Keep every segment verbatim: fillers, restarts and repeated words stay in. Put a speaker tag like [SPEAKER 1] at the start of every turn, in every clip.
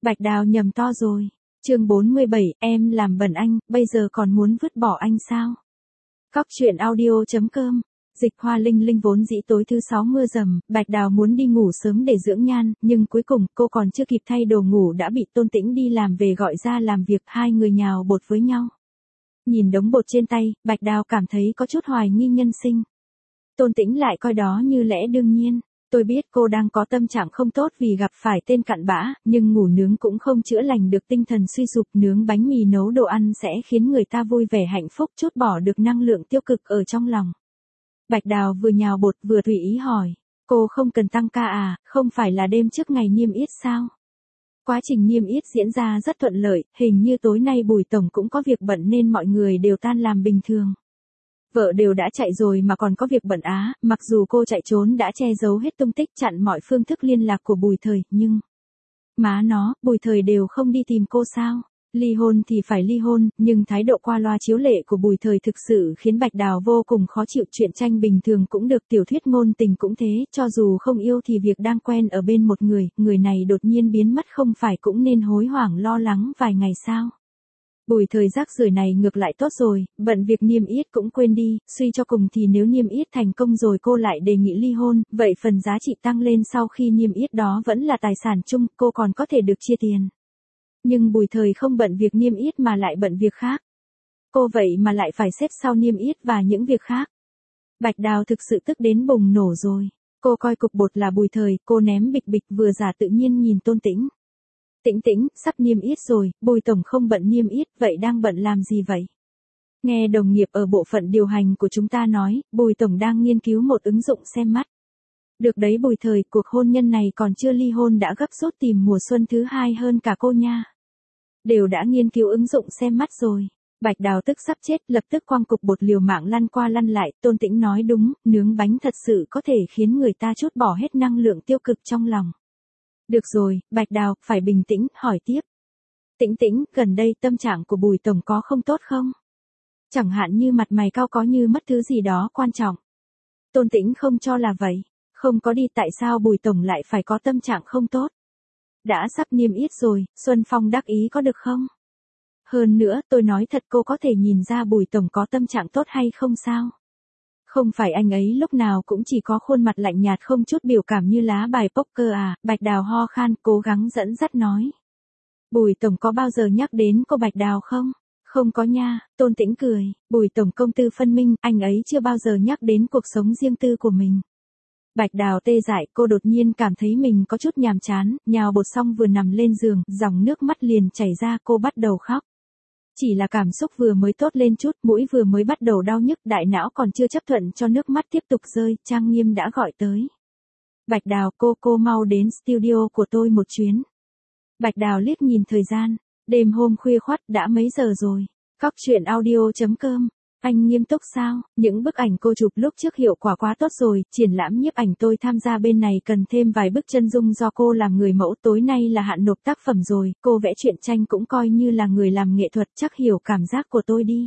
[SPEAKER 1] Bạch Đào nhầm to rồi. Chương bốn mươi bảy, em làm bẩn anh, bây giờ còn muốn vứt bỏ anh sao? Cóc truyện audio chấm com. Dịch Hoa Linh Linh vốn dĩ tối thứ sáu mưa rầm, Bạch Đào muốn đi ngủ sớm để dưỡng nhan, nhưng cuối cùng cô còn chưa kịp thay đồ ngủ đã bị Tôn Tĩnh đi làm về gọi ra làm việc, hai người nhào bột với nhau. Nhìn đống bột trên tay, Bạch Đào cảm thấy có chút hoài nghi nhân sinh. Tôn Tĩnh lại coi đó như lẽ đương nhiên. Tôi biết cô đang có tâm trạng không tốt vì gặp phải tên cặn bã, nhưng ngủ nướng cũng không chữa lành được tinh thần suy sụp. Nướng bánh mì nấu đồ ăn sẽ khiến người ta vui vẻ hạnh phúc, trút bỏ được năng lượng tiêu cực ở trong lòng. Bạch Đào vừa nhào bột vừa tùy ý hỏi. Cô không cần tăng ca à, không phải là đêm trước ngày niêm yết sao? Quá trình niêm yết diễn ra rất thuận lợi, hình như tối nay Bùi tổng cũng có việc bận nên mọi người đều tan làm bình thường. Vợ đều đã chạy rồi mà còn có việc bận á, mặc dù cô chạy trốn đã che giấu hết tung tích, chặn mọi phương thức liên lạc của Bùi Thời, nhưng... Má nó, Bùi Thời đều không đi tìm cô sao? Ly hôn thì phải ly hôn, nhưng thái độ qua loa chiếu lệ của Bùi Thời thực sự khiến Bạch Đào vô cùng khó chịu. Chuyện tranh bình thường cũng được, tiểu thuyết ngôn tình cũng thế, cho dù không yêu thì việc đang quen ở bên một người, người này đột nhiên biến mất không phải cũng nên hối hoảng lo lắng vài ngày sao? Bùi Thời rác rưởi này ngược lại tốt rồi, bận việc niêm yết cũng quên đi, suy cho cùng thì nếu niêm yết thành công rồi cô lại đề nghị ly hôn, vậy phần giá trị tăng lên sau khi niêm yết đó vẫn là tài sản chung, cô còn có thể được chia tiền. Nhưng Bùi Thời không bận việc niêm yết mà lại bận việc khác. Cô vậy mà lại phải xếp sau niêm yết và những việc khác. Bạch Đào thực sự tức đến bùng nổ rồi. Cô coi cục bột là Bùi Thời, cô ném bịch bịch vừa giả tự nhiên nhìn Tôn Tĩnh. Tĩnh Tĩnh, sắp niêm yết rồi, Bùi tổng không bận niêm yết, vậy đang bận làm gì vậy? Nghe đồng nghiệp ở bộ phận điều hành của chúng ta nói, Bùi tổng đang nghiên cứu một ứng dụng xem mắt. Được đấy Bùi Thời, cuộc hôn nhân này còn chưa ly hôn đã gấp rút tìm mùa xuân thứ hai hơn cả cô nha. Đều đã nghiên cứu ứng dụng xem mắt rồi. Bạch Đào tức sắp chết, lập tức quăng cục bột liều mạng lăn qua lăn lại. Tôn Tĩnh nói đúng, nướng bánh thật sự có thể khiến người ta trút bỏ hết năng lượng tiêu cực trong lòng. Được rồi, Bạch Đào, phải bình tĩnh, hỏi tiếp. Tĩnh Tĩnh, gần đây tâm trạng của Bùi tổng có không tốt không? Chẳng hạn như mặt mày cau có như mất thứ gì đó quan trọng. Tôn Tĩnh không cho là vậy. Không có đi, tại sao Bùi tổng lại phải có tâm trạng không tốt? Đã sắp niêm yết rồi, Xuân Phong đắc ý có được không? Hơn nữa, tôi nói thật, cô có thể nhìn ra Bùi tổng có tâm trạng tốt hay không sao? Không phải anh ấy lúc nào cũng chỉ có khuôn mặt lạnh nhạt không chút biểu cảm như lá bài poker à? Bạch Đào ho khan, cố gắng dẫn dắt nói. Bùi tổng có bao giờ nhắc đến cô Bạch Đào không? Không có nha. Tôn Tĩnh cười. Bùi tổng công tư phân minh, anh ấy chưa bao giờ nhắc đến cuộc sống riêng tư của mình. Bạch Đào tê dại, cô đột nhiên cảm thấy mình có chút nhàm chán, nhào bột xong vừa nằm lên giường, dòng nước mắt liền chảy ra, cô bắt đầu khóc. Chỉ là cảm xúc vừa mới tốt lên chút, mũi vừa mới bắt đầu đau nhức, đại não còn chưa chấp thuận cho nước mắt tiếp tục rơi, Trang Nghiêm đã gọi tới. Bạch Đào, cô cô mau đến studio của tôi một chuyến. Bạch Đào liếc nhìn thời gian, đêm hôm khuya khoắt đã mấy giờ rồi. Cóc truyện audio chấm com. Anh nghiêm túc sao? Những bức ảnh cô chụp lúc trước hiệu quả quá tốt rồi, triển lãm nhiếp ảnh tôi tham gia bên này cần thêm vài bức chân dung do cô làm người mẫu, tối nay là hạn nộp tác phẩm rồi, cô vẽ truyện tranh cũng coi như là người làm nghệ thuật, chắc hiểu cảm giác của tôi đi.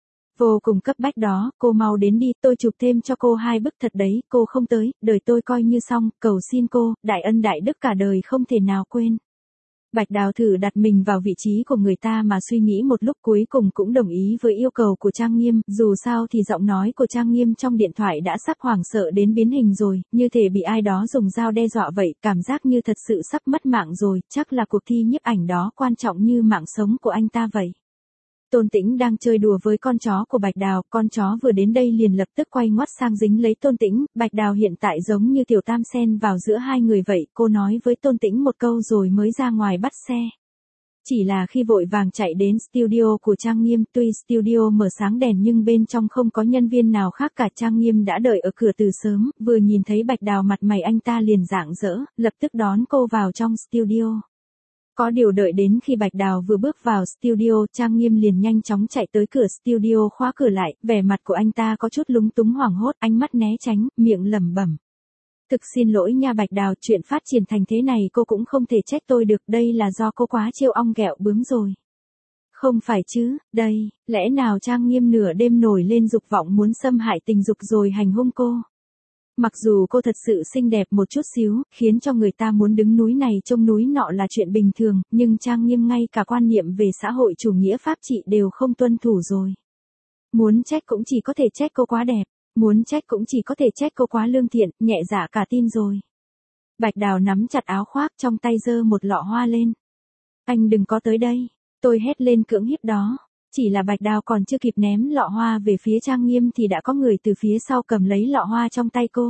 [SPEAKER 1] Vô cùng cấp bách đó, cô mau đến đi, tôi chụp thêm cho cô hai bức thật đấy, cô không tới, đời tôi coi như xong, cầu xin cô, đại ân đại đức cả đời không thể nào quên. Bạch Đào thử đặt mình vào vị trí của người ta mà suy nghĩ một lúc, cuối cùng cũng đồng ý với yêu cầu của Trang Nghiêm, dù sao thì giọng nói của Trang Nghiêm trong điện thoại đã sắp hoảng sợ đến biến hình rồi, như thể bị ai đó dùng dao đe dọa vậy, cảm giác như thật sự sắp mất mạng rồi, chắc là cuộc thi nhiếp ảnh đó quan trọng như mạng sống của anh ta vậy. Tôn Tĩnh đang chơi đùa với con chó của Bạch Đào, con chó vừa đến đây liền lập tức quay ngoắt sang dính lấy Tôn Tĩnh, Bạch Đào hiện tại giống như tiểu tam sen vào giữa hai người vậy, cô nói với Tôn Tĩnh một câu rồi mới ra ngoài bắt xe. Chỉ là khi vội vàng chạy đến studio của Trang Nghiêm, tuy studio mở sáng đèn nhưng bên trong không có nhân viên nào khác cả, Trang Nghiêm đã đợi ở cửa từ sớm, vừa nhìn thấy Bạch Đào mặt mày anh ta liền rạng rỡ, lập tức đón cô vào trong studio. Có điều đợi đến khi Bạch Đào vừa bước vào studio, Trang Nghiêm liền nhanh chóng chạy tới cửa studio khóa cửa lại, vẻ mặt của anh ta có chút lúng túng hoảng hốt, ánh mắt né tránh, miệng lẩm bẩm. Thực xin lỗi nha Bạch Đào, chuyện phát triển thành thế này cô cũng không thể trách tôi được, đây là do cô quá trêu ong ghẹo bướm rồi. Không phải chứ, đây, lẽ nào Trang Nghiêm nửa đêm nổi lên dục vọng muốn xâm hại tình dục rồi hành hung cô? Mặc dù cô thật sự xinh đẹp một chút xíu, khiến cho người ta muốn đứng núi này trông núi nọ là chuyện bình thường, nhưng Trang Nghiêm ngay cả quan niệm về xã hội chủ nghĩa pháp trị đều không tuân thủ rồi. Muốn trách cũng chỉ có thể trách cô quá đẹp, muốn trách cũng chỉ có thể trách cô quá lương thiện, nhẹ dạ cả tin rồi. Bạch Đào nắm chặt áo khoác trong tay giơ một lọ hoa lên. Anh đừng có tới đây, tôi hét lên cưỡng hiếp đó. Chỉ là Bạch Đào còn chưa kịp ném lọ hoa về phía Trang Nghiêm thì đã có người từ phía sau cầm lấy lọ hoa trong tay cô.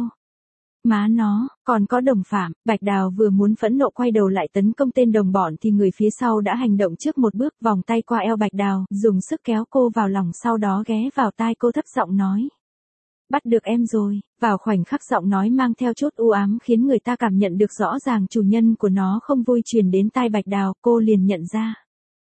[SPEAKER 1] Má nó, còn có đồng phạm, Bạch Đào vừa muốn phẫn nộ quay đầu lại tấn công tên đồng bọn thì người phía sau đã hành động trước một bước vòng tay qua eo Bạch Đào, dùng sức kéo cô vào lòng sau đó ghé vào tai cô thấp giọng nói. Bắt được em rồi, vào khoảnh khắc giọng nói mang theo chút u ám khiến người ta cảm nhận được rõ ràng chủ nhân của nó không vui truyền đến tai Bạch Đào, cô liền nhận ra.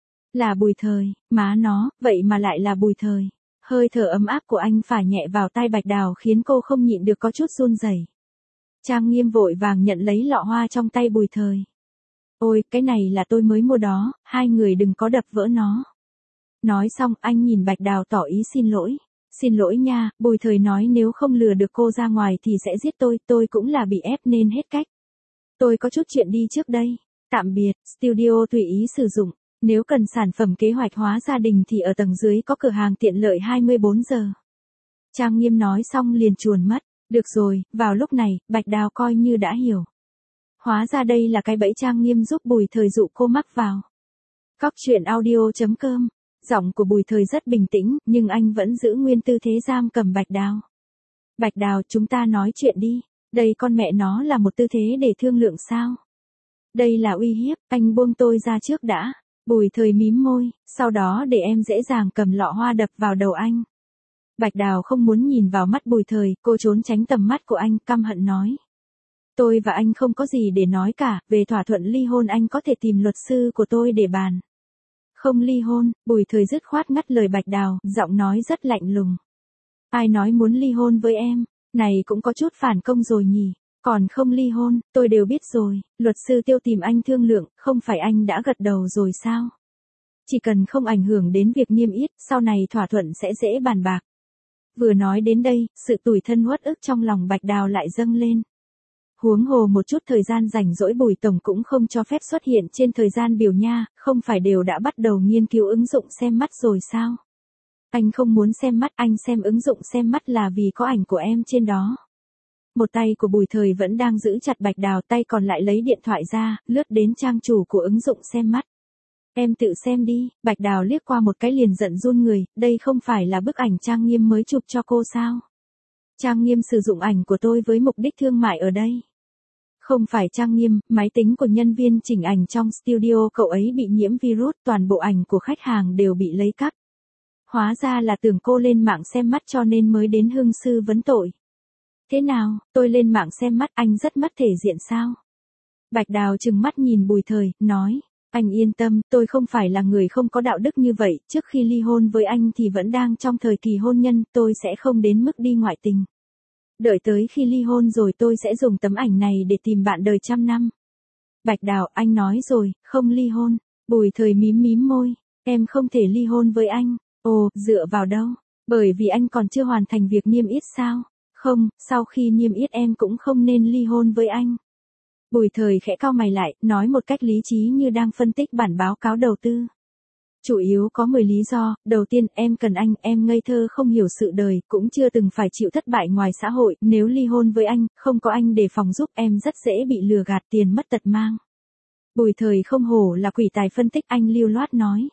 [SPEAKER 1] Là Bùi Thời, má nó, vậy mà lại là Bùi Thời. Hơi thở ấm áp của anh phả nhẹ vào tai Bạch Đào khiến cô không nhịn được có chút run rẩy. Trang Nghiêm vội vàng nhận lấy lọ hoa trong tay Bùi Thời. Ôi, cái này là tôi mới mua đó, hai người đừng có đập vỡ nó. Nói xong anh nhìn Bạch Đào tỏ ý xin lỗi. Xin lỗi nha, Bùi Thời nói nếu không lừa được cô ra ngoài thì sẽ giết tôi, tôi cũng là bị ép nên hết cách. Tôi có chút chuyện đi trước đây. Tạm biệt, studio tùy ý sử dụng. Nếu cần sản phẩm kế hoạch hóa gia đình thì ở tầng dưới có cửa hàng tiện lợi hai mươi bốn giờ. Trang Nghiêm nói xong liền chuồn mất. Được rồi, vào lúc này, Bạch Đào coi như đã hiểu. Hóa ra đây là cái bẫy Trang Nghiêm giúp Bùi Thời dụ cô mắc vào. Cóc truyện audio chấm com. Giọng của Bùi Thời rất bình tĩnh, nhưng anh vẫn giữ nguyên tư thế giam cầm Bạch Đào. Bạch Đào, chúng ta nói chuyện đi. Đây con mẹ nó là một tư thế để thương lượng sao? Đây là uy hiếp, anh buông tôi ra trước đã. Bùi Thời mím môi, sau đó để em dễ dàng cầm lọ hoa đập vào đầu anh. Bạch Đào không muốn nhìn vào mắt Bùi Thời, cô trốn tránh tầm mắt của anh, căm hận nói. Tôi và anh không có gì để nói cả, về thỏa thuận ly hôn anh có thể tìm luật sư của tôi để bàn. Không ly hôn, Bùi Thời dứt khoát ngắt lời Bạch Đào, giọng nói rất lạnh lùng. Ai nói muốn ly hôn với em, này cũng có chút phản công rồi nhỉ. Còn không ly hôn, tôi đều biết rồi, luật sư Tiêu tìm anh thương lượng, không phải anh đã gật đầu rồi sao? Chỉ cần không ảnh hưởng đến việc niêm yết, sau này thỏa thuận sẽ dễ bàn bạc. Vừa nói đến đây, sự tủi thân uất ức trong lòng Bạch Đào lại dâng lên. Huống hồ một chút thời gian rảnh rỗi Bùi Tổng cũng không cho phép xuất hiện trên thời gian biểu nha, không phải đều đã bắt đầu nghiên cứu ứng dụng xem mắt rồi sao? Anh không muốn xem mắt, anh xem ứng dụng xem mắt là vì có ảnh của em trên đó. Một tay của Bùi Thời vẫn đang giữ chặt Bạch Đào, tay còn lại lấy điện thoại ra, lướt đến trang chủ của ứng dụng xem mắt. Em tự xem đi, Bạch Đào liếc qua một cái liền giận run người, đây không phải là bức ảnh Trang Nghiêm mới chụp cho cô sao? Trang Nghiêm sử dụng ảnh của tôi với mục đích thương mại ở đây. Không phải Trang Nghiêm, máy tính của nhân viên chỉnh ảnh trong studio cậu ấy bị nhiễm virus, toàn bộ ảnh của khách hàng đều bị lấy cắp. Hóa ra là tưởng cô lên mạng xem mắt cho nên mới đến hương sư vấn tội. Thế nào, tôi lên mạng xem mắt anh rất mất thể diện sao? Bạch Đào trừng mắt nhìn Bùi Thời, nói, anh yên tâm, tôi không phải là người không có đạo đức như vậy, trước khi ly hôn với anh thì vẫn đang trong thời kỳ hôn nhân, tôi sẽ không đến mức đi ngoại tình. Đợi tới khi ly hôn rồi tôi sẽ dùng tấm ảnh này để tìm bạn đời trăm năm. Bạch Đào, anh nói rồi, không ly hôn. Bùi Thời mím mím môi, em không thể ly hôn với anh. Ồ, dựa vào đâu? Bởi vì anh còn chưa hoàn thành việc niêm yết sao? Không, sau khi niêm yết em cũng không nên ly hôn với anh. Bùi Thời khẽ cau mày lại, nói một cách lý trí như đang phân tích bản báo cáo đầu tư. Chủ yếu có mười lý do, đầu tiên em cần anh, em ngây thơ không hiểu sự đời, cũng chưa từng phải chịu thất bại ngoài xã hội, nếu ly hôn với anh, không có anh đề phòng giúp em rất dễ bị lừa gạt tiền mất tật mang. Bùi Thời không hổ là quỷ tài phân tích, anh lưu loát nói.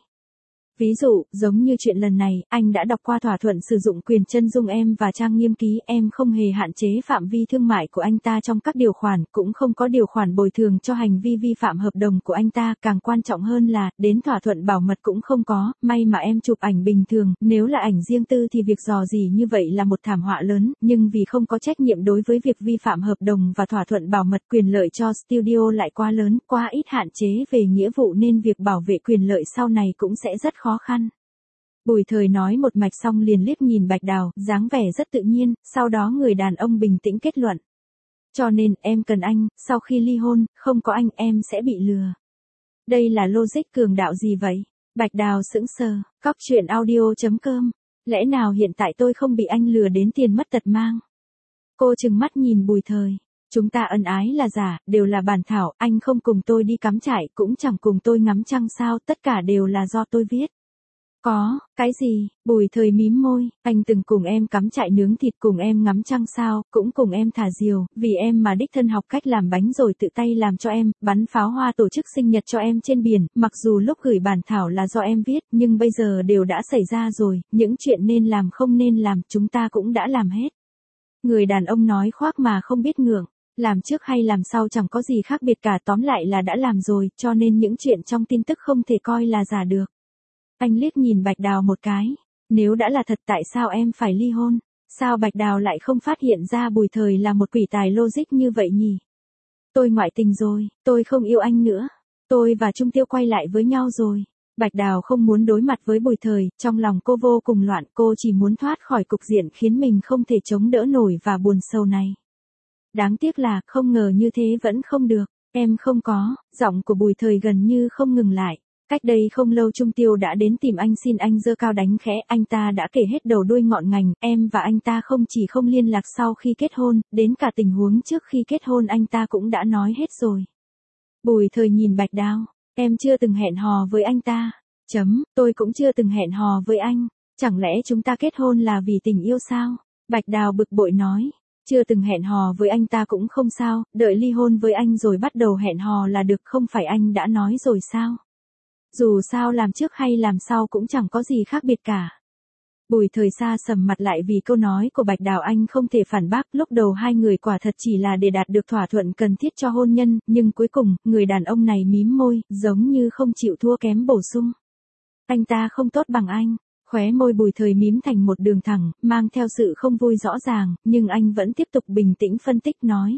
[SPEAKER 1] Ví dụ, giống như chuyện lần này, anh đã đọc qua thỏa thuận sử dụng quyền chân dung em và Trang Nghiêm ký, em không hề hạn chế phạm vi thương mại của anh ta trong các điều khoản, cũng không có điều khoản bồi thường cho hành vi vi phạm hợp đồng của anh ta, càng quan trọng hơn là, đến thỏa thuận bảo mật cũng không có, may mà em chụp ảnh bình thường, nếu là ảnh riêng tư thì việc dò dỉ như vậy là một thảm họa lớn, nhưng vì không có trách nhiệm đối với việc vi phạm hợp đồng và thỏa thuận bảo mật, quyền lợi cho studio lại quá lớn, quá ít hạn chế về nghĩa vụ nên việc bảo vệ quyền lợi sau này cũng sẽ rất khó khăn. Bùi Thời nói một mạch xong liền liếc nhìn Bạch Đào, dáng vẻ rất tự nhiên, sau đó người đàn ông bình tĩnh kết luận. Cho nên, em cần anh, sau khi ly hôn, không có anh em sẽ bị lừa. Đây là logic cường đạo gì vậy? Bạch Đào sững sờ, cóc truyện audio chấm com. Lẽ nào hiện tại tôi không bị anh lừa đến tiền mất tật mang? Cô trừng mắt nhìn Bùi Thời. Chúng ta ân ái là giả, đều là bản thảo, anh không cùng tôi đi cắm trại, cũng chẳng cùng tôi ngắm trăng sao, tất cả đều là do tôi viết. Có, cái gì? Bùi Thời mím môi, anh từng cùng em cắm trại nướng thịt, cùng em ngắm trăng sao, cũng cùng em thả diều, vì em mà đích thân học cách làm bánh rồi tự tay làm cho em, bắn pháo hoa tổ chức sinh nhật cho em trên biển, mặc dù lúc gửi bản thảo là do em viết, nhưng bây giờ đều đã xảy ra rồi, những chuyện nên làm không nên làm, chúng ta cũng đã làm hết. Người đàn ông nói khoác mà không biết ngượng. Làm trước hay làm sau chẳng có gì khác biệt cả, tóm lại là đã làm rồi, cho nên những chuyện trong tin tức không thể coi là giả được. Anh liếc nhìn Bạch Đào một cái. Nếu đã là thật tại sao em phải ly hôn? Sao Bạch Đào lại không phát hiện ra Bùi Thời là một quỷ tài logic như vậy nhỉ? Tôi ngoại tình rồi, tôi không yêu anh nữa. Tôi và Trung Tiêu quay lại với nhau rồi. Bạch Đào không muốn đối mặt với Bùi Thời, trong lòng cô vô cùng loạn, cô chỉ muốn thoát khỏi cục diện khiến mình không thể chống đỡ nổi và buồn sâu này. Đáng tiếc là, không ngờ như thế vẫn không được, em không có, giọng của Bùi Thời gần như không ngừng lại. Cách đây không lâu Trung Tiêu đã đến tìm anh xin anh giơ cao đánh khẽ, anh ta đã kể hết đầu đuôi ngọn ngành, em và anh ta không chỉ không liên lạc sau khi kết hôn, đến cả tình huống trước khi kết hôn anh ta cũng đã nói hết rồi. Bùi Thời nhìn Bạch Đào, em chưa từng hẹn hò với anh ta, chấm, tôi cũng chưa từng hẹn hò với anh, chẳng lẽ chúng ta kết hôn là vì tình yêu sao? Bạch Đào bực bội nói. Chưa từng hẹn hò với anh ta cũng không sao, đợi ly hôn với anh rồi bắt đầu hẹn hò là được, không phải anh đã nói rồi sao? Dù sao làm trước hay làm sau cũng chẳng có gì khác biệt cả. Bùi Thời sa sầm mặt lại vì câu nói của Bạch Đào, anh không thể phản bác, lúc đầu hai người quả thật chỉ là để đạt được thỏa thuận cần thiết cho hôn nhân, nhưng cuối cùng, người đàn ông này mím môi, giống như không chịu thua kém bổ sung. Anh ta không tốt bằng anh. Khóe môi Bùi Thời mím thành một đường thẳng, mang theo sự không vui rõ ràng, nhưng anh vẫn tiếp tục bình tĩnh phân tích nói.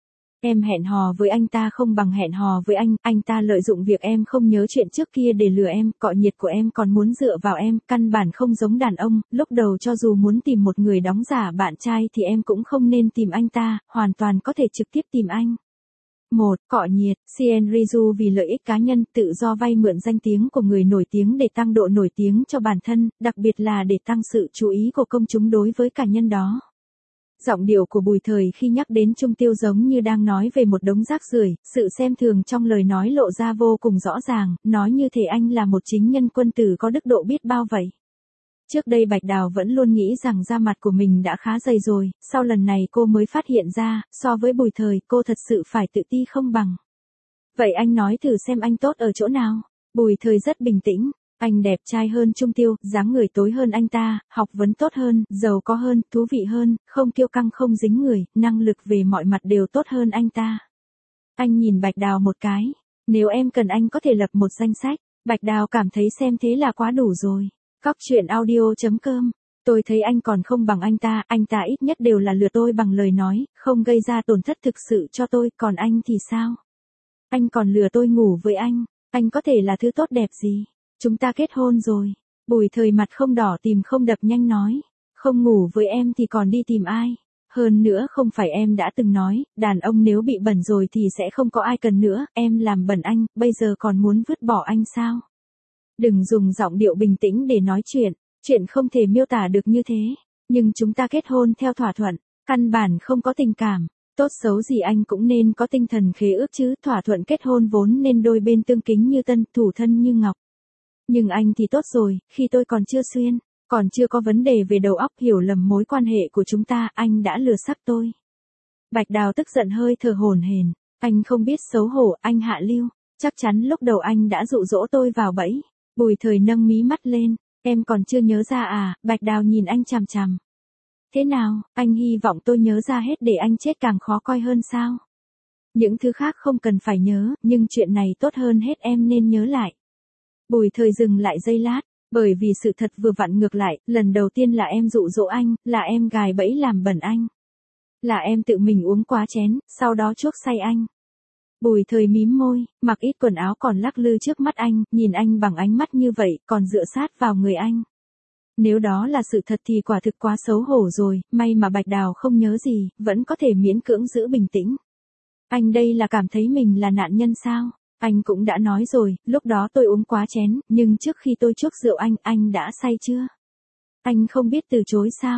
[SPEAKER 1] Em hẹn hò với anh ta không bằng hẹn hò với anh, anh ta lợi dụng việc em không nhớ chuyện trước kia để lừa em, cọ nhiệt của em còn muốn dựa vào em, căn bản không giống đàn ông, lúc đầu cho dù muốn tìm một người đóng giả bạn trai thì em cũng không nên tìm anh ta, hoàn toàn có thể trực tiếp tìm anh. một. Cọ nhiệt, Sien Riju vì lợi ích cá nhân, tự do vay mượn danh tiếng của người nổi tiếng để tăng độ nổi tiếng cho bản thân, đặc biệt là để tăng sự chú ý của công chúng đối với cá nhân đó. Giọng điệu của Bùi Thời khi nhắc đến Trung Tiêu giống như đang nói về một đống rác rưởi, sự xem thường trong lời nói lộ ra vô cùng rõ ràng, nói như thể anh là một chính nhân quân tử có đức độ biết bao vậy. Trước đây Bạch Đào vẫn luôn nghĩ rằng da mặt của mình đã khá dày rồi, sau lần này cô mới phát hiện ra, so với Bùi Thời cô thật sự phải tự ti không bằng. Vậy anh nói thử xem anh tốt ở chỗ nào? Bùi Thời rất bình tĩnh. Anh đẹp trai hơn Trung Tiêu, dáng người tối hơn anh ta, học vấn tốt hơn, giàu có hơn, thú vị hơn, không kiêu căng không dính người, năng lực về mọi mặt đều tốt hơn anh ta. Anh nhìn Bạch Đào một cái. Nếu em cần anh có thể lập một danh sách. Bạch Đào cảm thấy xem thế là quá đủ rồi. Cóc truyện audio chấm com. Tôi thấy anh còn không bằng anh ta, anh ta ít nhất đều là lừa tôi bằng lời nói, không gây ra tổn thất thực sự cho tôi, còn anh thì sao? Anh còn lừa tôi ngủ với anh, anh có thể là thứ tốt đẹp gì? Chúng ta kết hôn rồi. Bùi Thời mặt không đỏ tìm không đập nhanh nói. Không ngủ với em thì còn đi tìm ai? Hơn nữa không phải em đã từng nói, đàn ông nếu bị bẩn rồi thì sẽ không có ai cần nữa, em làm bẩn anh, bây giờ còn muốn vứt bỏ anh sao? Đừng dùng giọng điệu bình tĩnh để nói chuyện, chuyện không thể miêu tả được như thế. Nhưng chúng ta kết hôn theo thỏa thuận, căn bản không có tình cảm. Tốt xấu gì anh cũng nên có tinh thần khế ước chứ, thỏa thuận kết hôn vốn nên đôi bên tương kính như tân, thủ thân như ngọc. Nhưng anh thì tốt rồi, khi tôi còn chưa xuyên, còn chưa có vấn đề về đầu óc hiểu lầm mối quan hệ của chúng ta, anh đã lừa xác tôi. Bạch Đào tức giận hơi thở hổn hển, anh không biết xấu hổ, anh hạ lưu, chắc chắn lúc đầu anh đã dụ dỗ tôi vào bẫy. Bùi Thời nâng mí mắt lên, em còn chưa nhớ ra à? Bạch Đào nhìn anh chằm chằm. Thế nào, anh hy vọng tôi nhớ ra hết để anh chết càng khó coi hơn sao? Những thứ khác không cần phải nhớ, nhưng chuyện này tốt hơn hết em nên nhớ lại. Bùi Thời dừng lại giây lát, bởi vì sự thật vừa vặn ngược lại, lần đầu tiên là em dụ dỗ anh, là em gài bẫy làm bẩn anh. Là em tự mình uống quá chén, sau đó chuốc say anh. Bùi Thời mím môi, mặc ít quần áo còn lắc lư trước mắt anh, nhìn anh bằng ánh mắt như vậy, còn dựa sát vào người anh. Nếu đó là sự thật thì quả thực quá xấu hổ rồi, may mà Bạch Đào không nhớ gì, vẫn có thể miễn cưỡng giữ bình tĩnh. Anh đây là cảm thấy mình là nạn nhân sao? Anh cũng đã nói rồi, lúc đó tôi uống quá chén, nhưng trước khi tôi chuốc rượu anh, anh đã say chưa? Anh không biết từ chối sao?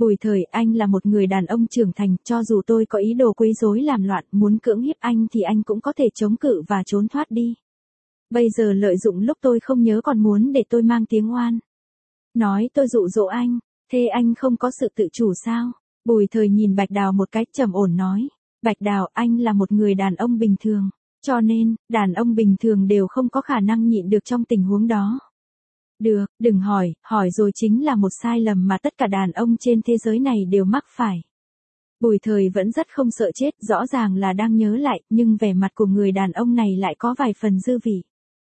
[SPEAKER 1] Bùi Thời, anh là một người đàn ông trưởng thành, cho dù tôi có ý đồ quấy rối làm loạn, muốn cưỡng hiếp anh thì anh cũng có thể chống cự và trốn thoát đi. Bây giờ lợi dụng lúc tôi không nhớ còn muốn để tôi mang tiếng oan. Nói tôi dụ dỗ anh, thế anh không có sự tự chủ sao? Bùi Thời nhìn Bạch Đào một cái trầm ổn nói. Bạch Đào, anh là một người đàn ông bình thường, cho nên, đàn ông bình thường đều không có khả năng nhịn được trong tình huống đó. Được, đừng hỏi, hỏi rồi chính là một sai lầm mà tất cả đàn ông trên thế giới này đều mắc phải. Bùi Thời vẫn rất không sợ chết, rõ ràng là đang nhớ lại, nhưng vẻ mặt của người đàn ông này lại có vài phần dư vị.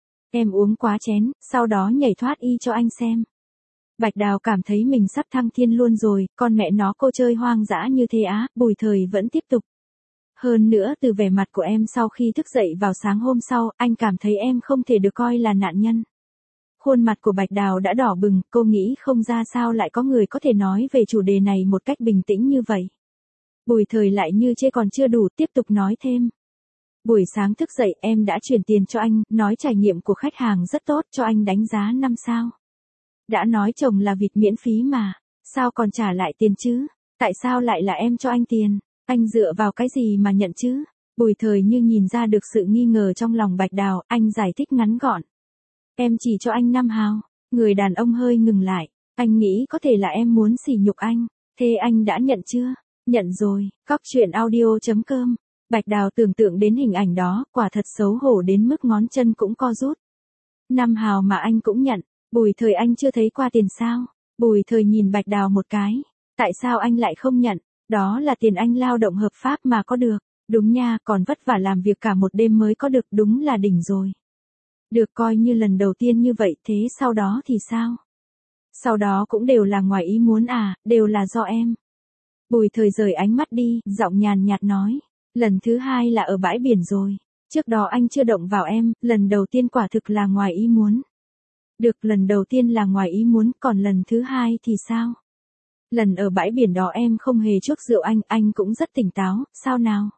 [SPEAKER 1] Em uống quá chén, sau đó nhảy thoát y cho anh xem. Bạch Đào cảm thấy mình sắp thăng thiên luôn rồi, con mẹ nó cô chơi hoang dã như thế á, Bùi Thời vẫn tiếp tục. Hơn nữa từ vẻ mặt của em sau khi thức dậy vào sáng hôm sau, anh cảm thấy em không thể được coi là nạn nhân. Khuôn mặt của Bạch Đào đã đỏ bừng, cô nghĩ không ra sao lại có người có thể nói về chủ đề này một cách bình tĩnh như vậy. Bùi Thời lại như chê còn chưa đủ, tiếp tục nói thêm. Buổi sáng thức dậy em đã chuyển tiền cho anh, nói trải nghiệm của khách hàng rất tốt, cho anh đánh giá năm sao. Đã nói chồng là vịt miễn phí mà, sao còn trả lại tiền chứ? Tại sao lại là em cho anh tiền? Anh dựa vào cái gì mà nhận chứ? Bùi Thời như nhìn ra được sự nghi ngờ trong lòng Bạch Đào, anh giải thích ngắn gọn. Em chỉ cho anh năm hào. Người đàn ông hơi ngừng lại, anh nghĩ có thể là em muốn sỉ nhục anh, thế anh đã nhận chưa? Nhận rồi, Cóc truyện audio chấm com. Bạch Đào tưởng tượng đến hình ảnh đó, quả thật xấu hổ đến mức ngón chân cũng co rút. Năm hào mà anh cũng nhận, Bùi Thời anh chưa thấy qua tiền sao? Bùi Thời nhìn Bạch Đào một cái, tại sao anh lại không nhận? Đó là tiền anh lao động hợp pháp mà có được. Đúng nha, còn vất vả làm việc cả một đêm mới có được, đúng là đỉnh rồi. Được coi như lần đầu tiên như vậy, thế sau đó thì sao? Sau đó cũng đều là ngoài ý muốn à, đều là do em. Bùi Thời rời ánh mắt đi, giọng nhàn nhạt nói. Lần thứ hai là ở bãi biển rồi. Trước đó anh chưa động vào em, lần đầu tiên quả thực là ngoài ý muốn. Được, lần đầu tiên là ngoài ý muốn, còn lần thứ hai thì sao? Lần ở bãi biển đó em không hề chuốc rượu anh, anh cũng rất tỉnh táo, sao nào?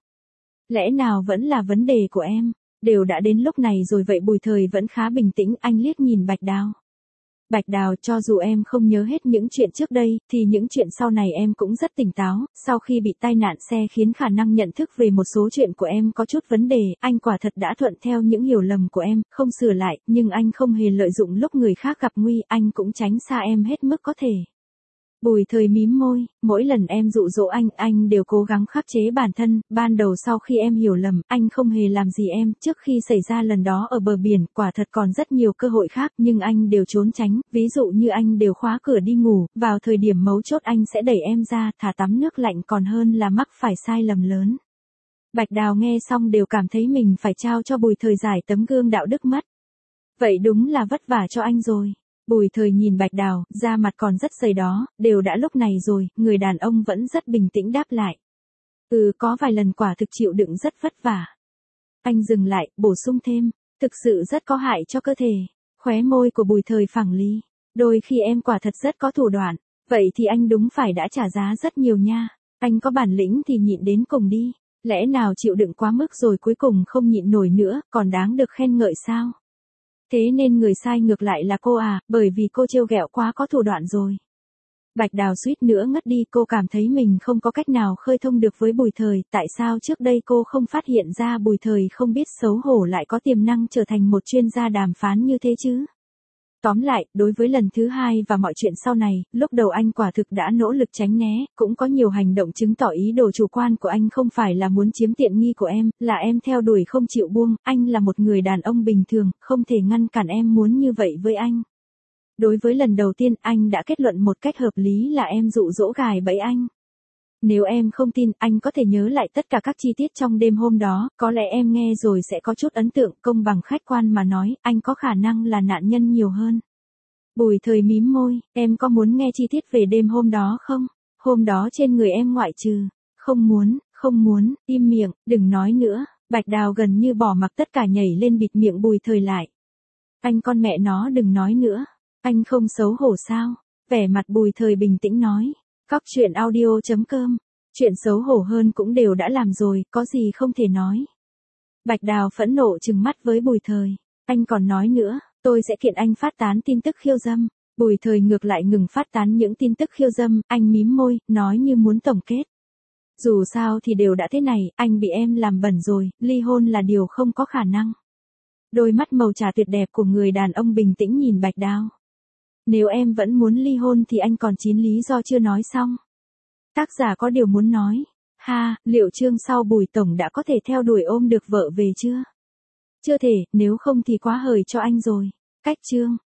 [SPEAKER 1] Lẽ nào vẫn là vấn đề của em? Đều đã đến lúc này rồi vậy. Bùi Thời vẫn khá bình tĩnh, anh liếc nhìn Bạch Đào. Bạch Đào, cho dù em không nhớ hết những chuyện trước đây, thì những chuyện sau này em cũng rất tỉnh táo, sau khi bị tai nạn xe khiến khả năng nhận thức về một số chuyện của em có chút vấn đề, anh quả thật đã thuận theo những hiểu lầm của em, không sửa lại, nhưng anh không hề lợi dụng lúc người khác gặp nguy, anh cũng tránh xa em hết mức có thể. Bùi Thời mím môi, mỗi lần em dụ dỗ anh, anh đều cố gắng khắc chế bản thân, ban đầu sau khi em hiểu lầm, anh không hề làm gì em, trước khi xảy ra lần đó ở bờ biển, quả thật còn rất nhiều cơ hội khác, nhưng anh đều trốn tránh, ví dụ như anh đều khóa cửa đi ngủ, vào thời điểm mấu chốt anh sẽ đẩy em ra, thả tắm nước lạnh còn hơn là mắc phải sai lầm lớn. Bạch Đào nghe xong đều cảm thấy mình phải trao cho Bùi Thời giải tấm gương đạo đức mất. Vậy đúng là vất vả cho anh rồi. Bùi Thời nhìn Bạch Đào, da mặt còn rất dày đó, đều đã lúc này rồi, người đàn ông vẫn rất bình tĩnh đáp lại. Ừ, có vài lần quả thực chịu đựng rất vất vả. Anh dừng lại, bổ sung thêm, thực sự rất có hại cho cơ thể. Khóe môi của Bùi Thời phẳng li. Đôi khi em quả thật rất có thủ đoạn, vậy thì anh đúng phải đã trả giá rất nhiều nha. Anh có bản lĩnh thì nhịn đến cùng đi. Lẽ nào chịu đựng quá mức rồi cuối cùng không nhịn nổi nữa, còn đáng được khen ngợi sao? Thế nên người sai ngược lại là cô à, bởi vì cô trêu ghẹo quá có thủ đoạn rồi. Bạch Đào suýt nữa ngất đi, cô cảm thấy mình không có cách nào khơi thông được với Bùi Thời, tại sao trước đây cô không phát hiện ra Bùi Thời không biết xấu hổ lại có tiềm năng trở thành một chuyên gia đàm phán như thế chứ? Tóm lại, đối với lần thứ hai và mọi chuyện sau này, lúc đầu anh quả thực đã nỗ lực tránh né, cũng có nhiều hành động chứng tỏ ý đồ chủ quan của anh không phải là muốn chiếm tiện nghi của em, là em theo đuổi không chịu buông, anh là một người đàn ông bình thường, không thể ngăn cản em muốn như vậy với anh. Đối với lần đầu tiên, anh đã kết luận một cách hợp lý là em dụ dỗ gài bẫy anh. Nếu em không tin, anh có thể nhớ lại tất cả các chi tiết trong đêm hôm đó, có lẽ em nghe rồi sẽ có chút ấn tượng, công bằng khách quan mà nói, anh có khả năng là nạn nhân nhiều hơn. Bùi Thời mím môi, em có muốn nghe chi tiết về đêm hôm đó không? Hôm đó trên người em ngoại trừ. Không muốn, không muốn, im miệng, đừng nói nữa. Bạch Đào gần như bỏ mặc tất cả nhảy lên bịt miệng Bùi Thời lại. Anh con mẹ nó đừng nói nữa. Anh không xấu hổ sao? Vẻ mặt Bùi Thời bình tĩnh nói. Cóc truyện audio chấm com. Chuyện xấu hổ hơn cũng đều đã làm rồi, có gì không thể nói. Bạch Đào phẫn nộ trừng mắt với Bùi Thời. Anh còn nói nữa, tôi sẽ kiện anh phát tán tin tức khiêu dâm. Bùi Thời ngược lại ngừng phát tán những tin tức khiêu dâm, anh mím môi, nói như muốn tổng kết. Dù sao thì đều đã thế này, anh bị em làm bẩn rồi, ly hôn là điều không có khả năng. Đôi mắt màu trà tuyệt đẹp của người đàn ông bình tĩnh nhìn Bạch Đào. Nếu em vẫn muốn ly hôn thì anh còn chín lý do chưa nói xong. Tác giả có điều muốn nói. Ha, liệu chương sau Bùi Tổng đã có thể theo đuổi ôm được vợ về chưa? Chưa thể, nếu không thì quá hời cho anh rồi. Cách chương